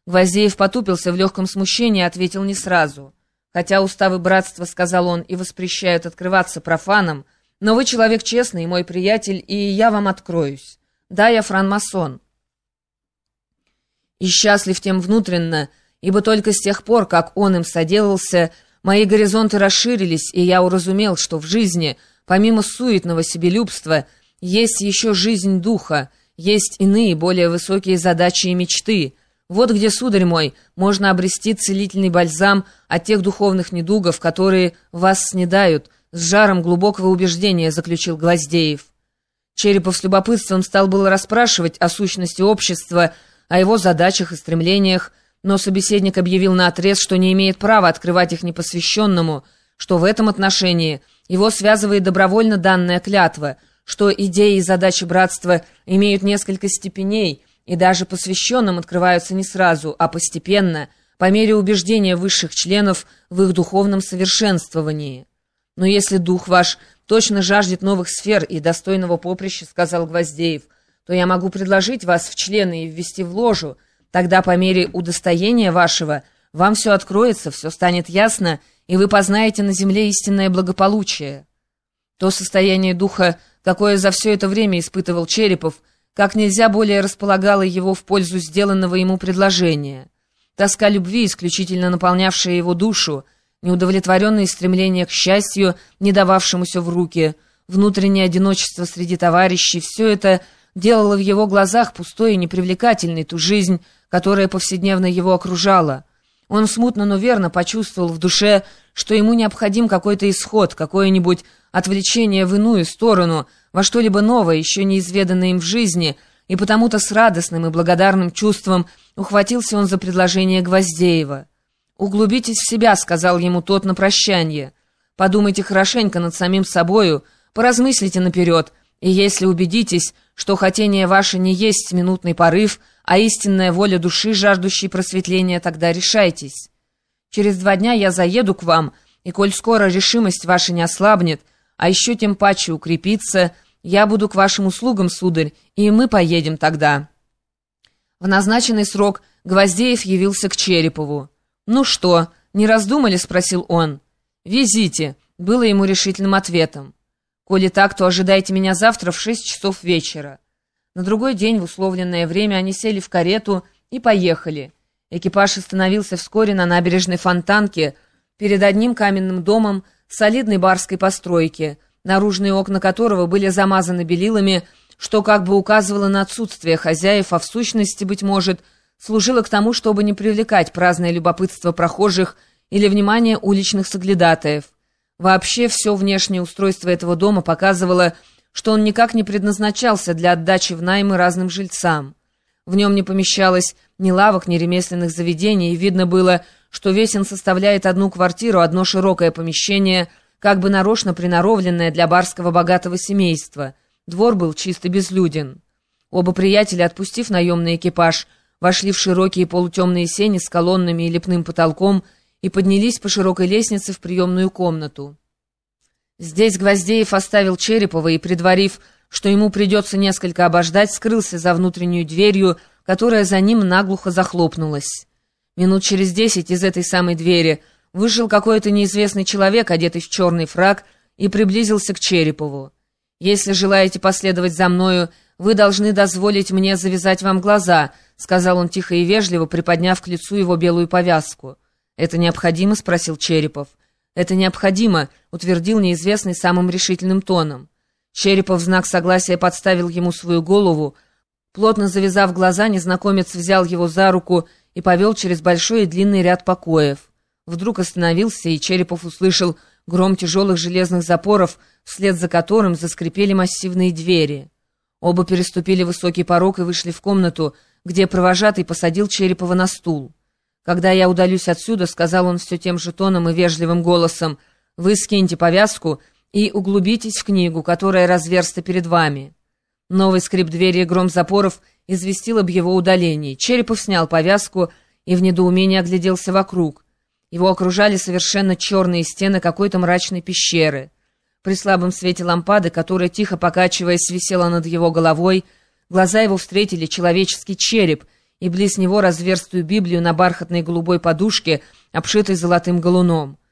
Гвоздеев потупился в легком смущении и ответил не сразу. «Хотя уставы братства, — сказал он, — и воспрещают открываться профанам, но вы человек честный, мой приятель, и я вам откроюсь. Да, я франмасон. И счастлив тем внутренно, ибо только с тех пор, как он им соделался, мои горизонты расширились, и я уразумел, что в жизни, помимо суетного себелюбства, есть еще жизнь духа, есть иные, более высокие задачи и мечты. Вот где, сударь мой, можно обрести целительный бальзам от тех духовных недугов, которые вас снедают, с жаром глубокого убеждения, заключил Гвоздеев. Черепов с любопытством стал было расспрашивать о сущности общества, о его задачах и стремлениях, но собеседник объявил наотрез, что не имеет права открывать их непосвященному, что в этом отношении его связывает добровольно данная клятва, что идеи и задачи братства имеют несколько степеней и даже посвященным открываются не сразу, а постепенно, по мере убеждения высших членов в их духовном совершенствовании. «Но если дух ваш точно жаждет новых сфер и достойного поприща, — сказал Гвоздеев, — то я могу предложить вас в члены и ввести в ложу. Тогда по мере удостоения вашего вам все откроется, все станет ясно, и вы познаете на земле истинное благополучие». То состояние духа, какое за все это время испытывал Черепов, как нельзя более располагало его в пользу сделанного ему предложения. Тоска любви, исключительно наполнявшая его душу, неудовлетворенные стремления к счастью, не дававшемуся в руки, внутреннее одиночество среди товарищей — все это делало в его глазах пустой и непривлекательной ту жизнь, которая повседневно его окружала. Он смутно, но верно почувствовал в душе, что ему необходим какой-то исход, какое-нибудь отвлечение в иную сторону, во что-либо новое, еще неизведанное им в жизни, и потому-то с радостным и благодарным чувством ухватился он за предложение Гвоздеева. «Углубитесь в себя», — сказал ему тот на прощанье. «Подумайте хорошенько над самим собою, поразмыслите наперед, и если убедитесь, что хотение ваше не есть минутный порыв, а истинная воля души, жаждущей просветления, тогда решайтесь. Через 2 дня я заеду к вам, и коль скоро решимость ваша не ослабнет, а еще тем паче укрепится, я буду к вашим услугам, сударь, и мы поедем тогда». В назначенный срок Гвоздеев явился к Черепову. «Ну что, не раздумали?» — спросил он. «Везите», — было ему решительным ответом. «Коли так, то ожидайте меня завтра в 6 часов вечера». На другой день в условленное время они сели в карету и поехали. Экипаж остановился вскоре на набережной Фонтанке перед одним каменным домом солидной барской постройки, наружные окна которого были замазаны белилами, что как бы указывало на отсутствие хозяев, а в сущности, быть может, служило к тому, чтобы не привлекать праздное любопытство прохожих или внимание уличных соглядатаев. Вообще, все внешнее устройство этого дома показывало, что он никак не предназначался для отдачи в наймы разным жильцам. В нем не помещалось ни лавок, ни ремесленных заведений, и видно было, что весь он составляет одну квартиру, одно широкое помещение, как бы нарочно приноровленное для барского богатого семейства. Двор был чист и безлюден. Оба приятеля, отпустив наемный экипаж, вошли в широкие полутемные сени с колоннами и лепным потолком и поднялись по широкой лестнице в приемную комнату. Здесь Гвоздеев оставил Черепова и, предварив, что ему придется несколько обождать, скрылся за внутреннюю дверью, которая за ним наглухо захлопнулась. Минут через 10 из этой самой двери вышел какой-то неизвестный человек, одетый в черный фрак, и приблизился к Черепову. «Если желаете последовать за мною, вы должны дозволить мне завязать вам глаза», — сказал он тихо и вежливо, приподняв к лицу его белую повязку. «Это необходимо?» — спросил Черепов. «Это необходимо», — утвердил неизвестный самым решительным тоном. Черепов в знак согласия подставил ему свою голову. Плотно завязав глаза, незнакомец взял его за руку и повел через большой и длинный ряд покоев. Вдруг остановился, и Черепов услышал гром тяжелых железных запоров, вслед за которым заскрипели массивные двери. Оба переступили высокий порог и вышли в комнату, где провожатый посадил Черепова на стул. «Когда я удалюсь отсюда, — сказал он все тем же тоном и вежливым голосом, — вы скиньте повязку и углубитесь в книгу, которая разверста перед вами». Новый скрип двери и гром запоров известил об его удалении. Черепов снял повязку и в недоумении огляделся вокруг. Его окружали совершенно черные стены какой-то мрачной пещеры. При слабом свете лампады, которая, тихо покачиваясь, висела над его головой, глаза его встретили человеческий череп, и близ него разверстую Библию на бархатной голубой подушке, обшитой золотым галуном.